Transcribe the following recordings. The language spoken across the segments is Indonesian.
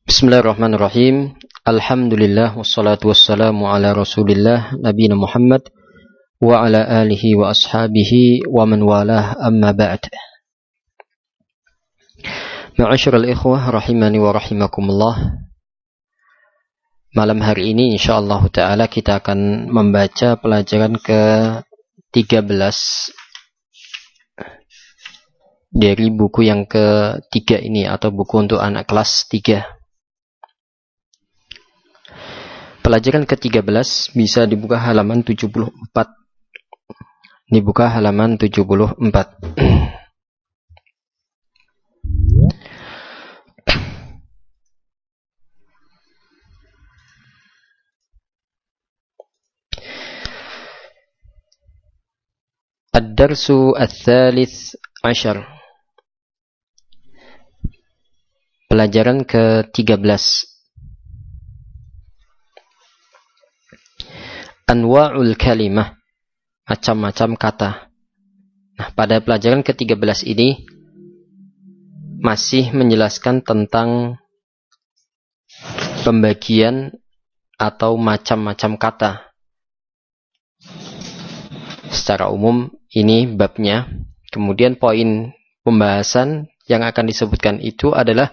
Bismillahirrahmanirrahim. Alhamdulillah wassalatu wassalamu ala Rasulillah nabiyina Muhammad wa ala alihi wa ashabihi wa man walah, amma ba'd. Ma'asyiral ikhwah rahimani wa rahimakumullah. Malam hari ini insyaallah taala kita akan membaca pelajaran ke-13 dari buku yang ketiga ini, atau buku untuk anak kelas 3. Pelajaran ke-13 bisa dibuka halaman 74. Dibuka halaman 74. Ad-darsu ats-tsalits asyar. Pelajaran ke-13. Anwa'ul kalimah, macam-macam kata. Nah, pada pelajaran ke-13 ini masih menjelaskan tentang pembagian atau macam-macam kata. Secara umum ini babnya. Kemudian poin pembahasan yang akan disebutkan itu adalah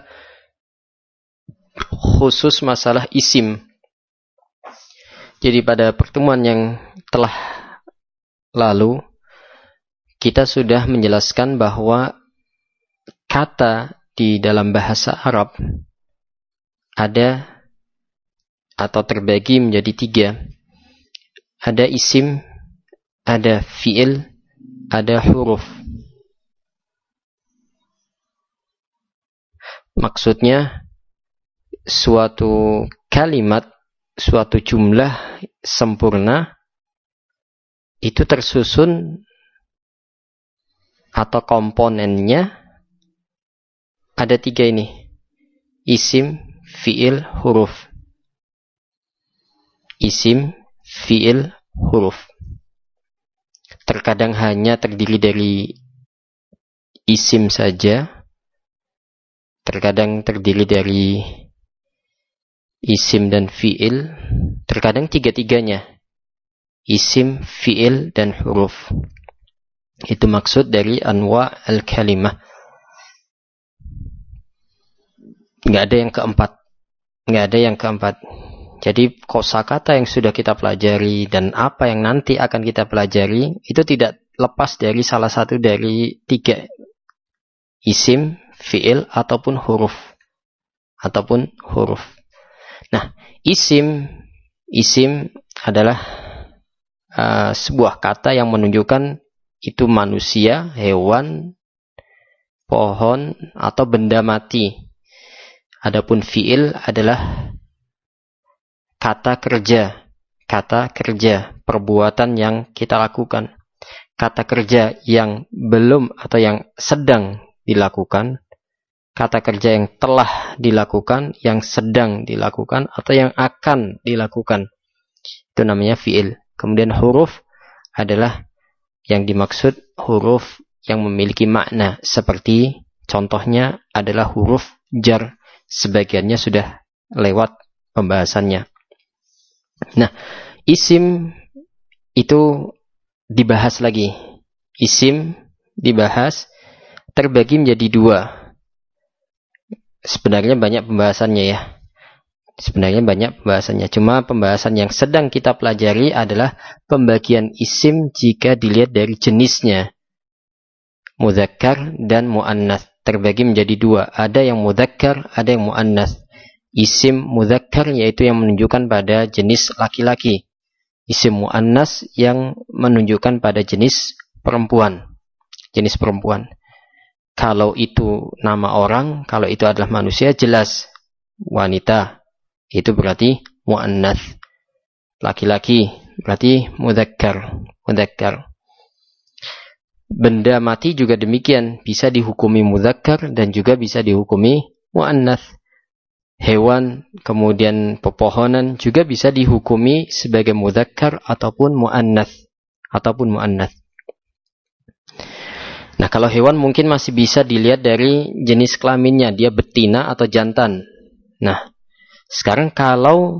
khusus masalah isim. Jadi pada pertemuan yang telah lalu kita sudah menjelaskan bahwa kata di dalam bahasa Arab ada atau terbagi menjadi 3. Ada isim, ada fi'il, ada huruf. Maksudnya suatu kalimat, suatu jumlah sempurna itu tersusun atau komponennya ada 3 ini: isim, fi'il, huruf. Isim, fi'il, huruf. Terkadang hanya terdiri dari isim saja, terkadang terdiri dari isim dan fi'il, terkadang 3-3-nya, isim, fi'il, dan huruf. Itu maksud dari anwa' al-kalimah. Nggak ada yang keempat. Jadi kosakata yang sudah kita pelajari dan apa yang nanti akan kita pelajari itu tidak lepas dari salah satu dari 3: isim, fi'il, ataupun huruf. Nah, isim adalah sebuah kata yang menunjukkan itu manusia, hewan, pohon, atau benda mati. Adapun fi'il adalah kata kerja, perbuatan yang kita lakukan. Kata kerja yang belum atau yang sedang dilakukan, kata kerja yang telah dilakukan, yang sedang dilakukan, atau yang akan dilakukan. Itu namanya fi'il. Kemudian huruf adalah yang dimaksud huruf yang memiliki makna. Seperti contohnya adalah huruf jar. Sebagiannya sudah lewat pembahasannya. Nah, isim itu dibahas lagi. Isim dibahas terbagi menjadi 2. Sebenarnya banyak pembahasannya. Cuma pembahasan yang sedang kita pelajari adalah pembagian isim jika dilihat dari jenisnya. Mudzakkar dan muannats. Terbagi menjadi 2. Ada yang mudzakkar, ada yang muannats. Isim mudzakkar yaitu yang menunjukkan pada jenis laki-laki. Isim muannats yang menunjukkan pada jenis perempuan. Kalau itu nama orang, kalau itu adalah manusia, jelas wanita. Itu berarti muannats. Laki-laki berarti mudzakkar. Benda mati juga demikian, bisa dihukumi mudzakkar dan juga bisa dihukumi muannats. Hewan, kemudian pepohonan juga bisa dihukumi sebagai mudzakkar ataupun muannats. Nah, kalau hewan mungkin masih bisa dilihat dari jenis kelaminnya, dia betina atau jantan. Nah, sekarang kalau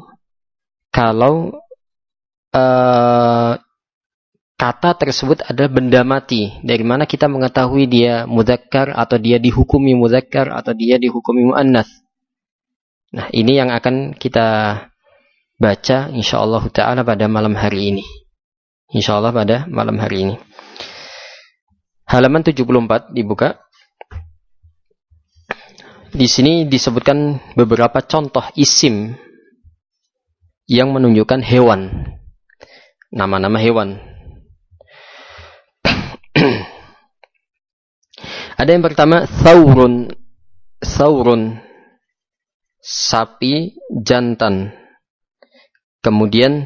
kata tersebut adalah benda mati, dari mana kita mengetahui dia mudzakkar atau dia dihukumi mudzakkar atau dia dihukumi muannats? Nah, ini yang akan kita baca insyaallah taala pada malam hari ini. Insyaallah pada malam hari ini. Halaman 74 dibuka. Di sini disebutkan beberapa contoh isim yang menunjukkan hewan. Nama-nama hewan. Ada yang pertama thawrun. Thawrun, sapi jantan. Kemudian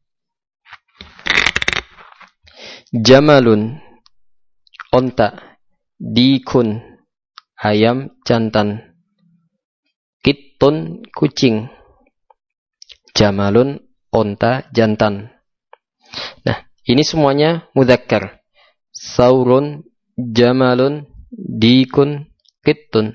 jamalun, onta. Dikun, ayam jantan. Kittun, kucing. Jamalun, onta jantan. Nah, ini semuanya mudzakkar. Thawrun, jamalun, dikun, kittun.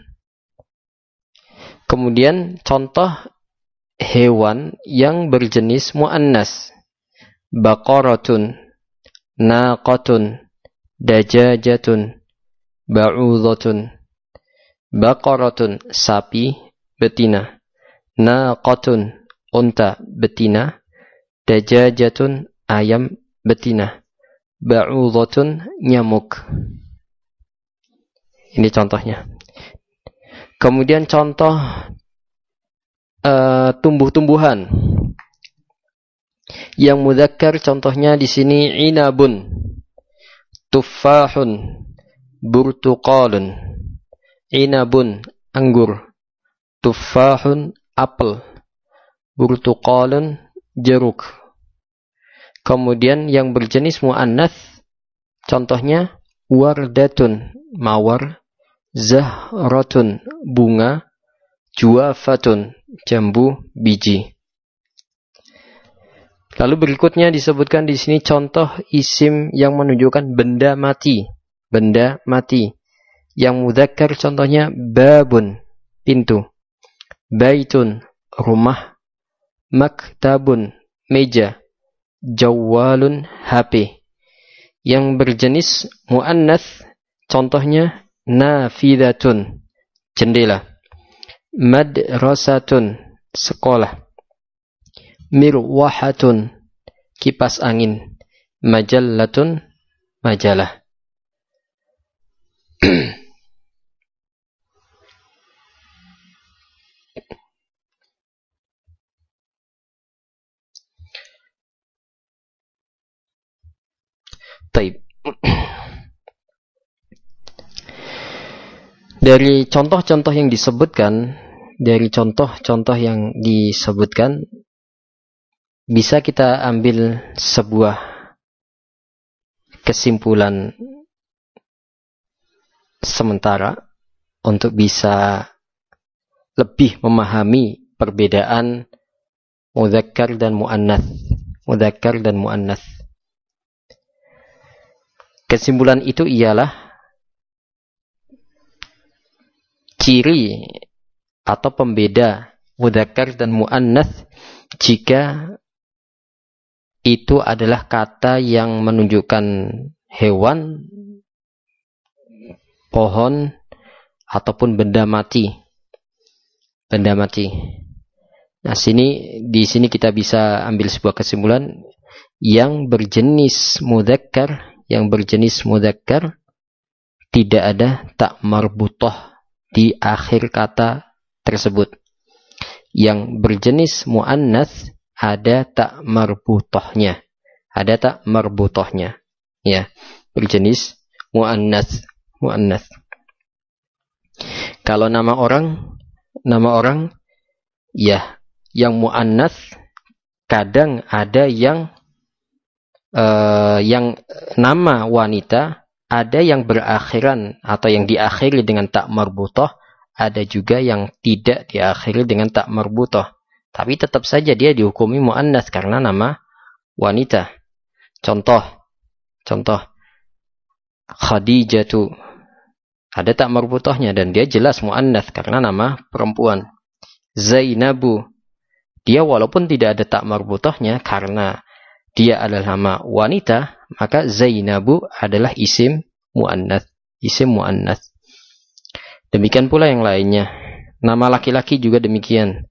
Kemudian contoh hewan yang berjenis muannas. Baqaratun, naqatun, dajajatun, ba'udhatun. Baqaratun, sapi betina. Naqatun, unta betina. Dajajatun, ayam betina. Ba'udhatun, nyamuk. Ini contohnya. Kemudian contoh tumbuh-tumbuhan yang mudzakkar, contohnya di sini inabun, tuffahun, burtuqalun. Inabun, anggur. Tuffahun, apel. Burtuqalun, jeruk. Kemudian yang berjenis muannats, contohnya wardatun, mawar. Zahratun, bunga. Juafatun, jambu biji. Lalu berikutnya disebutkan di sini contoh isim yang menunjukkan benda mati. Benda mati. Yang mudzakkar contohnya babun, pintu. Baitun, rumah. Maktabun, meja. Jawwalun, HP. Yang berjenis muannats contohnya nafidatun, jendela. Madrasatun, sekolah. Mirwahatun, kipas angin. Majallatun, majalah. Taib. Dari contoh-contoh yang disebutkan, bisa kita ambil sebuah kesimpulan sementara untuk bisa lebih memahami perbedaan mudzakkar dan muannats. Mudzakkar dan muannats. Kesimpulan itu ialah ciri atau pembeda mudzakkar dan muannats jika itu adalah kata yang menunjukkan hewan, pohon, ataupun benda mati. Benda mati. Nah, di sini kita bisa ambil sebuah kesimpulan yang berjenis mudzakkar, tidak ada tak marbutah di akhir kata tersebut. Yang berjenis muannats ada tak marbutahnya. Ya, berjenis muannats. Kalau nama orang ya, yang muannats kadang ada yang nama wanita ada yang berakhiran atau yang diakhiri dengan tak marbutah, ada juga yang tidak diakhiri dengan tak marbutah. Tapi tetap saja dia dihukumi muannats karena nama wanita. Contoh Khadijatu, ada tak marbutahnya dan dia jelas muannats karena nama perempuan. Zainabu. Dia walaupun tidak ada tak marbutohnya karena dia adalah nama wanita, maka Zainabu adalah isim muannats. Isim muannats. Demikian pula yang lainnya. Nama laki-laki juga demikian.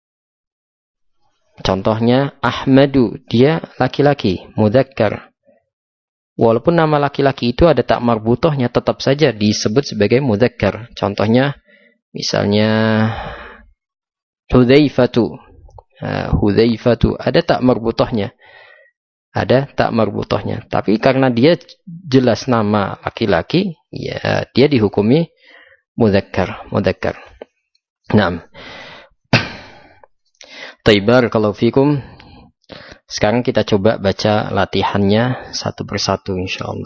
Contohnya Ahmadu, dia laki-laki, mudzakkar. Walaupun nama laki-laki itu ada tak marbutohnya, tetap saja disebut sebagai mudzakkar. Contohnya misalnya Hudzaifatu. Hudzaifatu ada tak marbutohnya. Ada tak marbutohnya. Tapi karena dia jelas nama laki-laki, ya dia dihukumi mudzakkar. Naam. Taibar kalau fikum. Sekarang kita coba baca latihannya satu persatu insyaallah.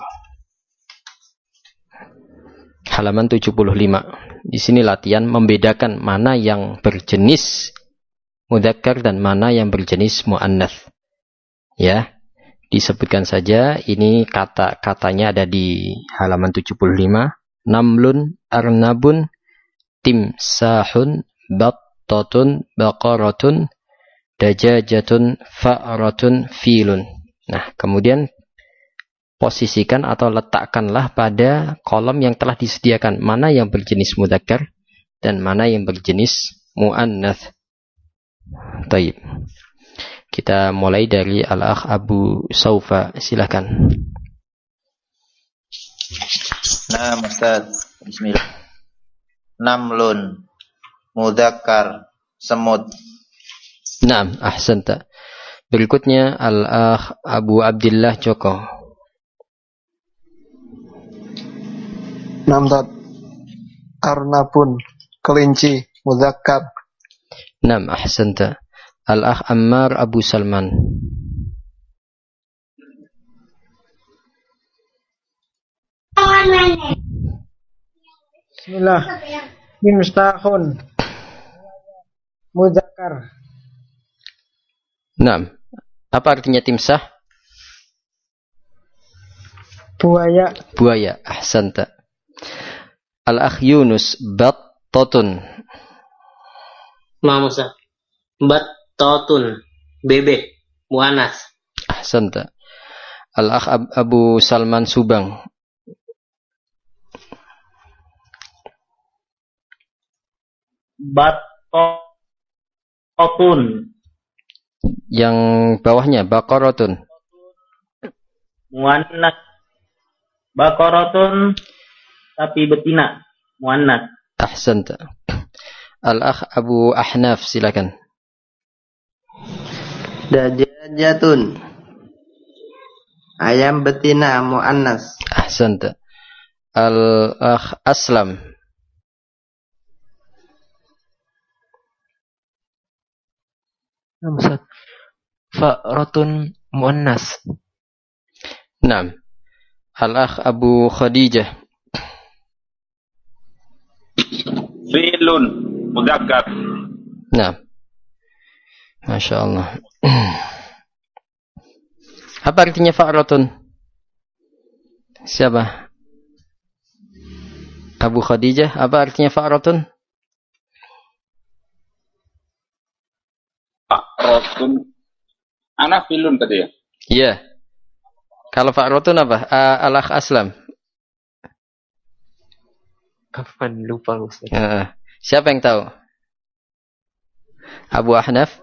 Halaman 75. Di sini latihan membedakan mana yang berjenis mudzakkar dan mana yang berjenis muannats. Ya, disebutkan saja ini kata-katanya ada di halaman 75. Namlun, arnabun, timsahun, battatun, baqaratun, dajajatun, fa'ratun, filun. Nah, kemudian posisikan atau letakkanlah pada kolom yang telah disediakan. Mana yang berjenis mudzakkar dan mana yang berjenis muannats. Taib. Kita mulai dari Al-Akh Abu Saufa. Silakan. Nah, Ustaz. Bismillah. Namlun, mudzakkar, semut. Naam, ahsanta. Berikutnya Al-Akh Abu Abdillah Joko. Naam, arnabun, kelinci, mudzakkar. Naam, ahsanta. Al-Akh Ammar Abu Salman. Bismillah. Timsahun, mudzakkar. Naam. Apa artinya timsah? Buaya. Buaya. Ahsanta. Al-Akh Yunus battatun. Musa. Battatun. Bebek. Muannats. Ahsanta. Al-Akh Abu Salman Subang. Battatun. Yang bawahnya baqaratun. Muannats. Baqaratun tapi betina. Muannats. Ahsanta. Al-Akh Abu Ahnaf, silakan. Dajajatun, ayam betina, muannats. Ahsanta. Al-Akh Aslam. Fa'ratun muannas. Naam. Al-Akh Abu Khadijah. Fi'lun mudzakkar. Naam. Masya Allah. Apa artinya fa'ratun? Siapa? Abu Khadijah, apa artinya fa'ratun? Fa'ratun. Anak filun tadi ya? Iya. Kalau fa'ratun apa? Al-Akh Aslam. Kapan lupa Ustaz. Siapa yang tahu? Abu Ahnaf?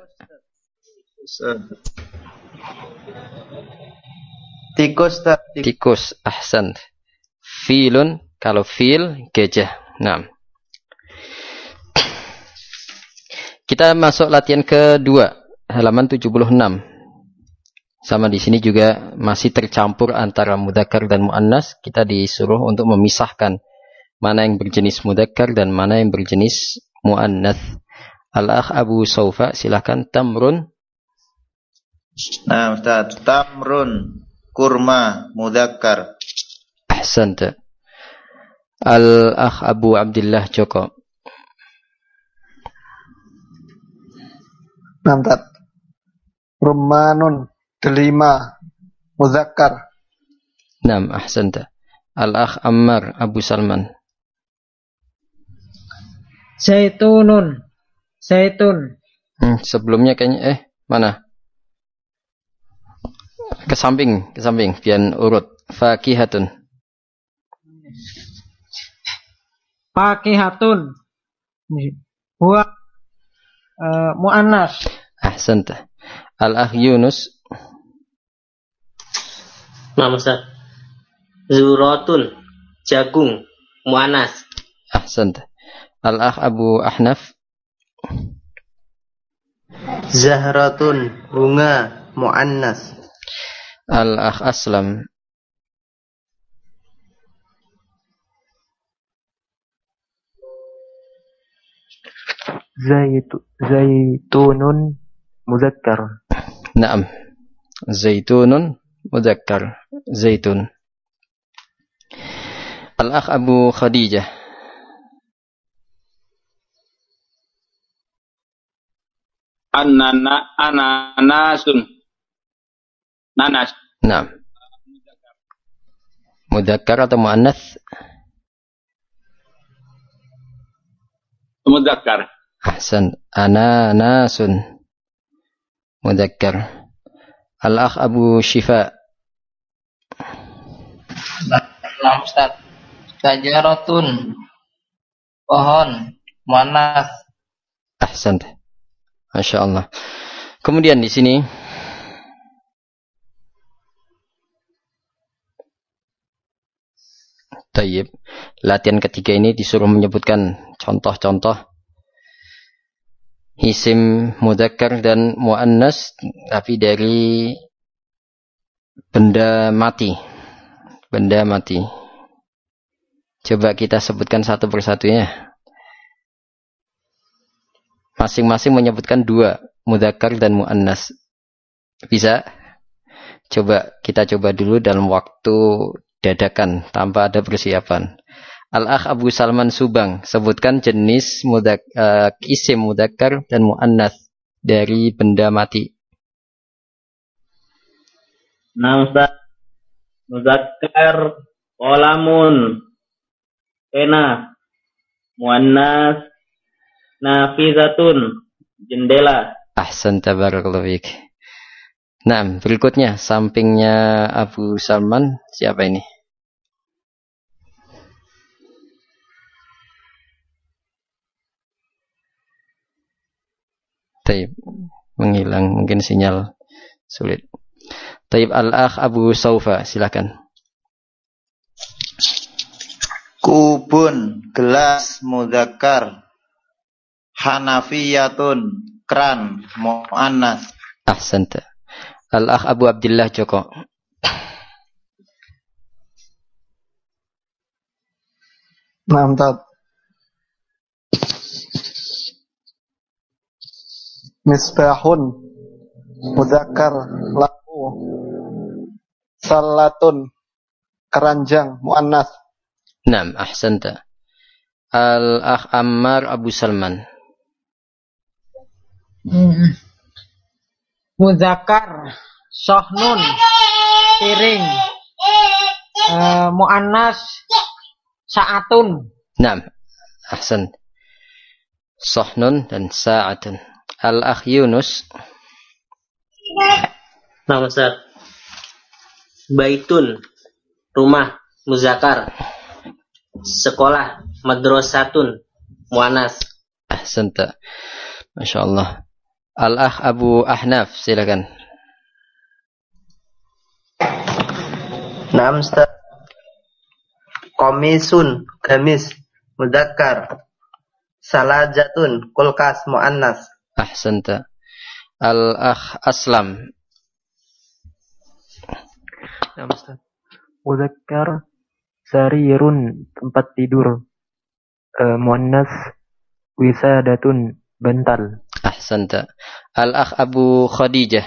Tikus. Tikus. Ahsan. Filun. Kalau fil, gajah. Nah. Kita masuk latihan kedua. Halaman 76. Sama di sini juga masih tercampur antara mudzakkar dan muannas. Kita disuruh untuk memisahkan mana yang berjenis mudzakkar dan mana yang berjenis muannats. Al-Akh Abu Saufa, silakan. Tamrun. Nah, Ustaz, tamrun, kurma, mudzakkar. Ahsanta. Al-Akh Abu Abdillah Joko. Nantat. Rummanun, delima, mudzakkar. Naam, ahsanta. Al-Akh Ammar Abu Salman. Zaitunun, Zaitun. Sebelumnya kayaknya mana? Ke samping, biar urut. Fakihatun. Fakihatun. Huwa muannas. Ahsanta. Al-akh Yunus. Nah, Ustaz. Zuratun, jagung, muannas. Ahsanta. Al-akh Abu Ahnaf. Zahratun, bunga, muannas. Al-akh Aslam. Zaitunun muzakkar. Naam. Zaitunun mudzakkar. Zaitun. Al-akh Abu Khadijah. Ananasun. Nanas. Naam. Mudzakkar atau muannats? Muzakkar. Ahsan. Ananasun. Mudzakkar. Al-akh Abu Shifa. Nah, Ustaz. Sajaratun, pohon, muannas. Ahsan. Masya Allah. Kemudian di sini Tayyib. Latihan ketiga ini disuruh menyebutkan contoh-contoh isim mudzakkar dan muannas tapi dari benda mati. Benda mati. Coba kita sebutkan satu persatunya. Masing-masing menyebutkan dua, mudzakkar dan muannas. Bisa? Kita coba dulu dalam waktu dadakan tanpa ada persiapan. Al-akh Abu Salman Subang, sebutkan jenis isim mudzakkar dan muannas dari benda mati. Nah, Ustaz. Muzakkar, qalamun, pena. Muannas, nafizatun, jendela. Ahsan, tabarakallahu fiik. Nah, berikutnya sampingnya Abu Salman, siapa ini? Taib, menghilang, mungkin sinyal sulit. Taib, al-akh Abu Saufa, silakan. Kubun, gelas, mudzakkar. Hanafiyatun, keran, muannas. Ahsanta. Al-akh Abu Abdillah Joko. Naam, Tad. Misbahun, mudzakkar, lampu. Salatun, keranjang, muannas. Naam, ahsanta. Al-akh Ammar Abu Salman. Muzakkar, sohnun, piring, muannas, saatun. Naam, ahsan. Sohnun dan sa'atun. Al-akh Yunus. Nah, Ustaz. Baitun, rumah, muzakkar. Sekolah, madrasatun, muannas. Ahsanta. Masya Allah. Al-akh Abu Ahnaf, silakan. Naam, Ustaz. Komisun, gamis, mudzakkar. Salajatun, kulkas, muannas. Ahsanta. Al-akh Aslam. Nah, Ustaz. Muzakkar, sarirun, tempat tidur. Muannas, wisadatun, bantal. Ahsanta. Al-akh Abu Khadijah.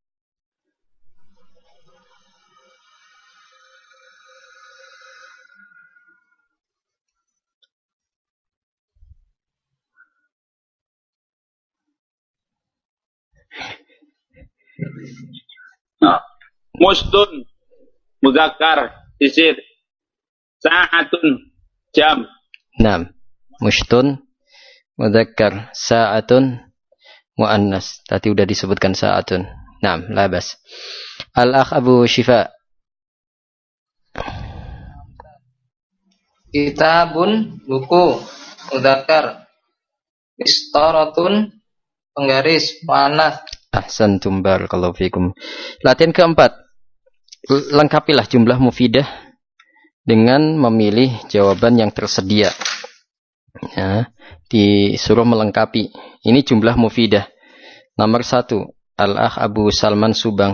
Musdun, muzakkar, isir. Sa'atun, jam. Naam. Mushtun, mudzakkar, sa'atun muannas. Tadi udah disebutkan sa'atun. Naam, la bas. Al-akh Abu Syifa. Kitabun, buku. Mudzakkar. Istaratun, penggaris. Muannas. Ahsantum barakallahu fikum. Latihan keempat. Lengkapilah jumlah mufidah dengan memilih jawaban yang tersedia. Ya, disuruh melengkapi. Ini jumlah mufidah. Nomor 1, Al-akh Abu Salman Subang.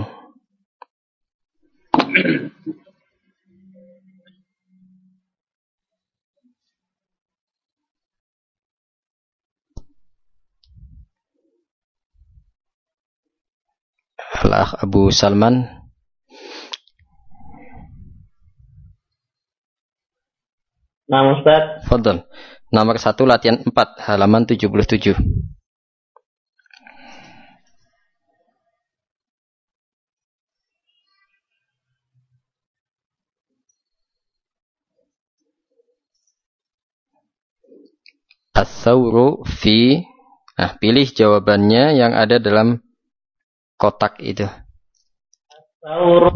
Al-akh Abu Salman. Nah, Ustaz. Fadhal. Nomor 1 latihan 4 halaman 77. As-sawru fi. Nah, pilih jawabannya yang ada dalam kotak itu. Saur.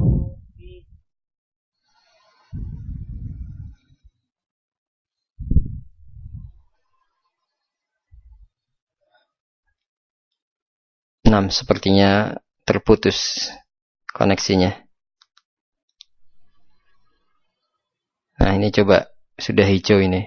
Sepertinya terputus koneksinya. Nah, ini coba sudah hijau ini.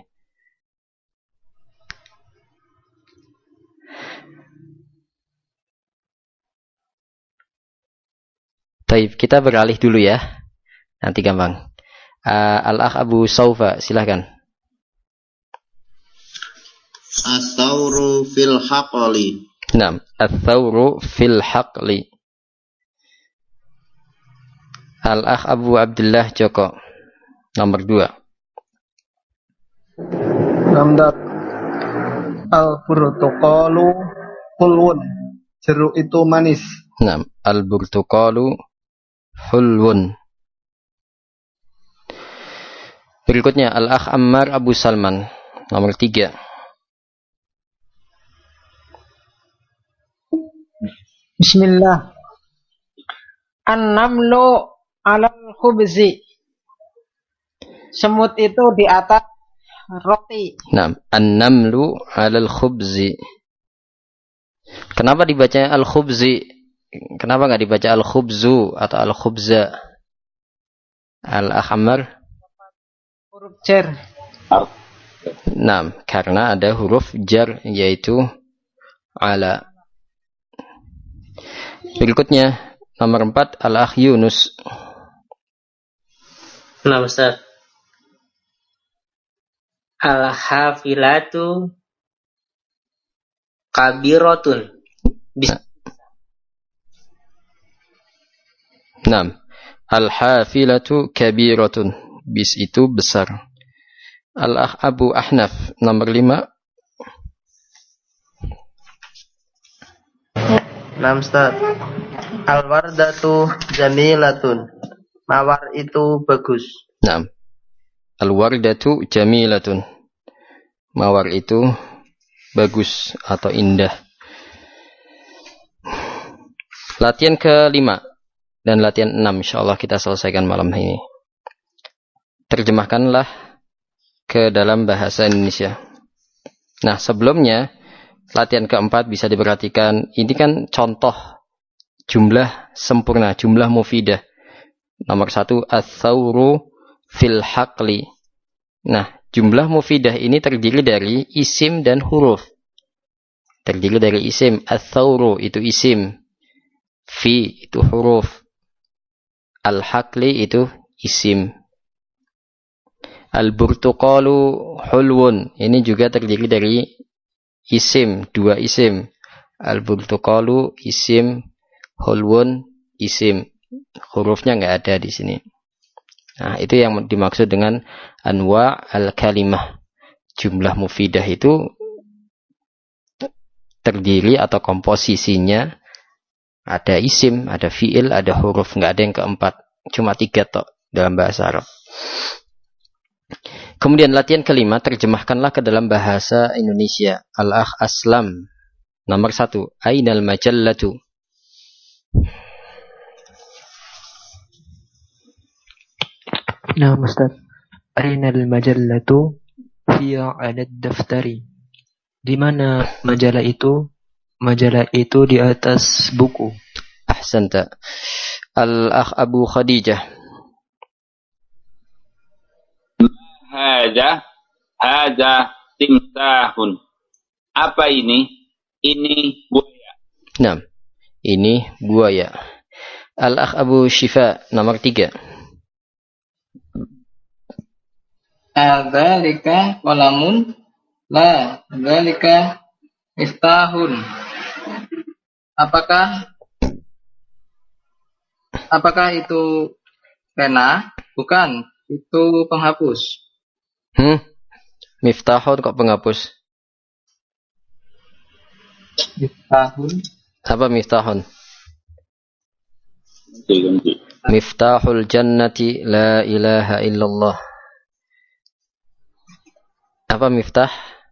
Baik, kita beralih dulu ya. Nanti gampang. Al-akh Abu Saufa, silakan. As-sawru fil haqli. Naam, ats-tsawru fil haqli. Al-akh Abu Abdullah Joko. Nomor 2. Namdat. Al-burtuqalu hulwun. Jeruk itu manis. Naam, al-burtuqalu hulwun. Berikutnya Al-akh Ammar Abu Salman. Nomor 3. Bismillah. An-namlu 'alal khubzi. Semut itu di atas roti. Naam, an-namlu 'alal khubzi. Kenapa dibacanya al-khubzi? Kenapa enggak dibaca al-khubzu atau al-khubza? Al-akh Ammar? Huruf jar. Naam, karena ada huruf jar yaitu ala. Berikutnya nomor 4 Al-akh Yunus. Nah, Ustaz. Al-hafilatu kabiratun. Naam. Al-hafilatu kabiratun. Bis itu besar. Al-akh Abu Ahnaf nomor 5. Nah, Ustaz. Al-wardatu jamilatun. Mawar itu bagus. Naam. Al-wardatu jamilatun. Mawar itu bagus atau indah. Latihan ke-5 dan latihan 6 insyaallah kita selesaikan malam ini. Terjemahkanlah ke dalam bahasa Indonesia. Nah, sebelumnya latihan ke-4 bisa diperhatikan. Ini kan contoh jumlah sempurna, jumlah mufidah. Nomor 1 ats-tsawru fil haqli. Nah, jumlah mufidah ini terdiri dari isim dan huruf. Terdiri dari isim. Ats-tsawru itu isim. Fi itu huruf. Al-haqli itu isim. Al-burtuqalu hulwun. Ini juga terdiri dari isim, 2 isim. Al-burtuqalu isim, hulwun isim. Hurufnya enggak ada di sini. Nah, itu yang dimaksud dengan anwa al-kalimah. Jumlah mufidah itu terdiri atau komposisinya ada isim, ada fiil, ada huruf. Enggak ada yang keempat. Cuma 3 tok dalam bahasa Arab. Kemudian latihan kelima, terjemahkanlah ke dalam bahasa Indonesia. Al-akh Aslam. Nomor 1. Ainal majallatu. Nah, Ustaz. Ainal majallatu hiya 'ala daftari. Di mana majalah itu? Majalah itu di atas buku. Ahsanta. Al-akh Abu Khadijah. Hada timsahun. Apa ini? Ini buaya. Nah, ini buaya. Al-akh Abu Shifa, nomor 3. Dzalika qalamun la dzalika miftahun. Apakah itu pena? Bukan, itu penghapus. Miftahun kok penghapus? Miftahun. Apa miftahun? Ganti. Miftahul jannati la ilaha illallah. Apa miftah?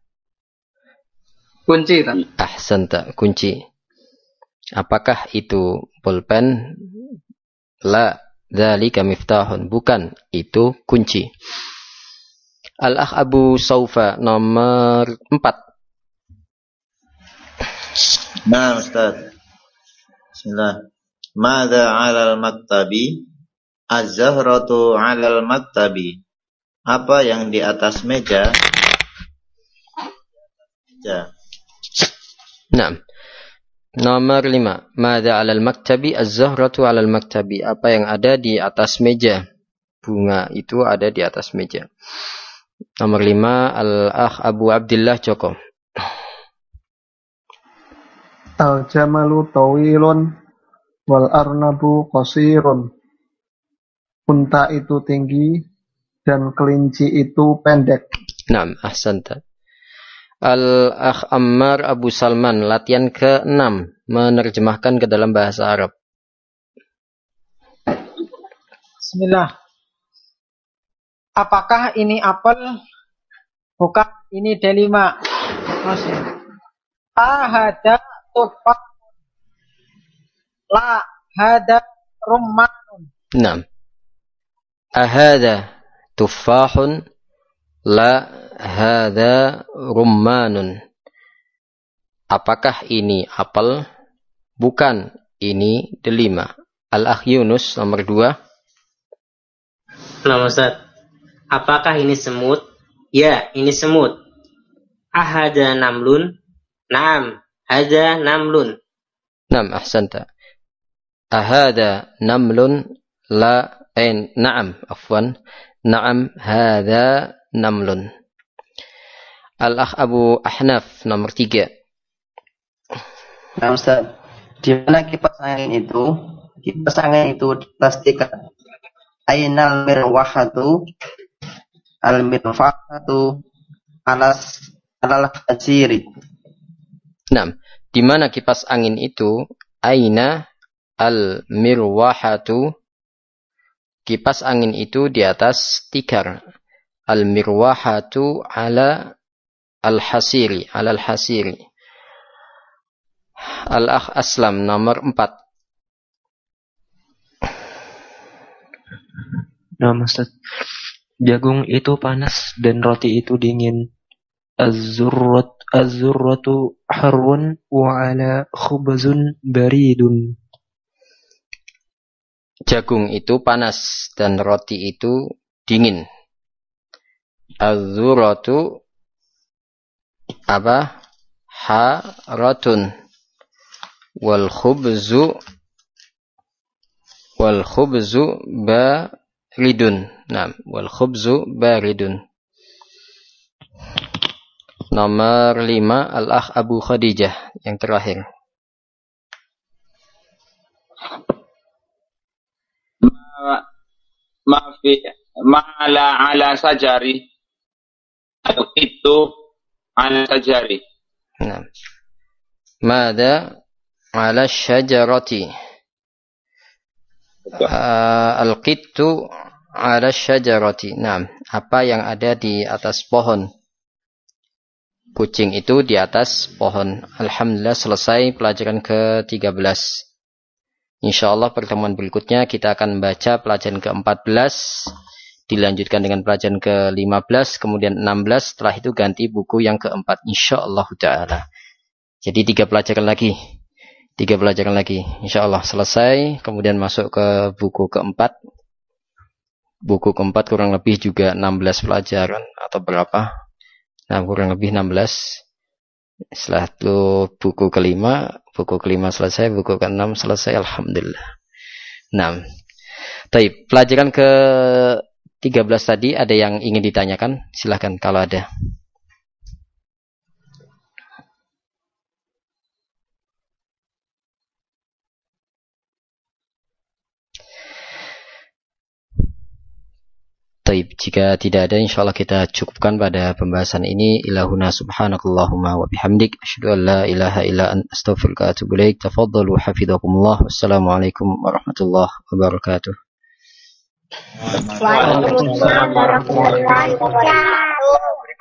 Kunci tak? Ahsanta, kunci. Apakah itu pulpen? La, dzalika miftahun. Bukan, itu kunci. Al-akh Abu Saufa, nomor 4. Nah, Ustaz. Bismillah. Mada 'alal maktabi? Az-zahratu 'alal maktabi. Apa yang di atas meja? Nah, nomor 5. Mada 'alal maktabi? Az-zahratu 'alal maktabi. Apa yang ada di atas meja? Bunga itu ada di atas meja. Nomor 5. Al-akh Abu Abdillah Joko. Al-jamalu tawilun wal arnabu qasirun. Unta itu tinggi dan kelinci itu pendek. Naam, ahsanta. Al-akh Ammar Abu Salman, latihan ke-6, menerjemahkan ke dalam bahasa Arab. Bismillah. Apakah ini apel? Bukan, ini delima. Masih. Ahada tufah. La hada rummanun. Naam. Ahada tufahun. La hada rummanun. Apakah ini apel? Bukan, ini delima. Al-akh Yunus, nomor 2. Nah, Ustaz. Apakah ini semut? Ya, ini semut. Ahada namlun? Naam, hada namlun. Naam, ahsanta. Ahada namlun? La, naam, afwan. Naam, hada namlun. Al-akh Abu Ahnaf, nomor 3. Nah, Ustaz. Di mana kipas angin itu? Kipas angin itu dipastikan. Ainal mirwahatu? Al-mirwahatu alal hasiri. Nah, di mana kipas angin itu? Aina al-mirwahatu? Kipas angin itu di atas tikar. Al-mirwahatu ala al-hasiri, alal hasiri. Al-akh Aslam, nomor 4. Nah, Ustaz. Jagung itu panas dan roti itu dingin. Az-zurratu harun wa ala khubzun baridun. Jagung itu panas dan roti itu dingin. Az-zurratu apa? Haratun. Wal khubzu baridun. Nah, wal khubzu baridun. Nomor 5, Al-akh Abu Khadijah, yang terakhir. Ala sajari. Itu ala sajari. Nah. Mada ala syajarati. Al-qittu 'ala syajarati. Nah, apa yang ada di atas pohon? Kucing itu di atas pohon. Alhamdulillah selesai pelajaran ke-13. Insyaallah pertemuan berikutnya kita akan membaca pelajaran ke-14, dilanjutkan dengan pelajaran ke-15, kemudian 16, setelah itu ganti buku yang keempat insyaallah taala. Jadi 3 pelajaran lagi. Insyaallah selesai, kemudian masuk ke buku keempat. Buku keempat kurang lebih juga 16 pelajaran atau berapa? Nah, kurang lebih 16. Setelah itu buku kelima selesai, buku ke-6 selesai, alhamdulillah. Nah, baik, pelajaran ke-13 tadi ada yang ingin ditanyakan? Silahkan kalau ada. Baik, jika tidak ada insyaallah kita cukupkan pada pembahasan ini. Ilahuna subhanakallahumma wa bihamdik asyhadu an la ilaha illa anta astaghfiruka wa atubu ilaik. Tafaddalu hafizakumullah. Wassalamualaikum warahmatullahi wabarakatuh. Waalaikumsalam warahmatullahi wabarakatuh.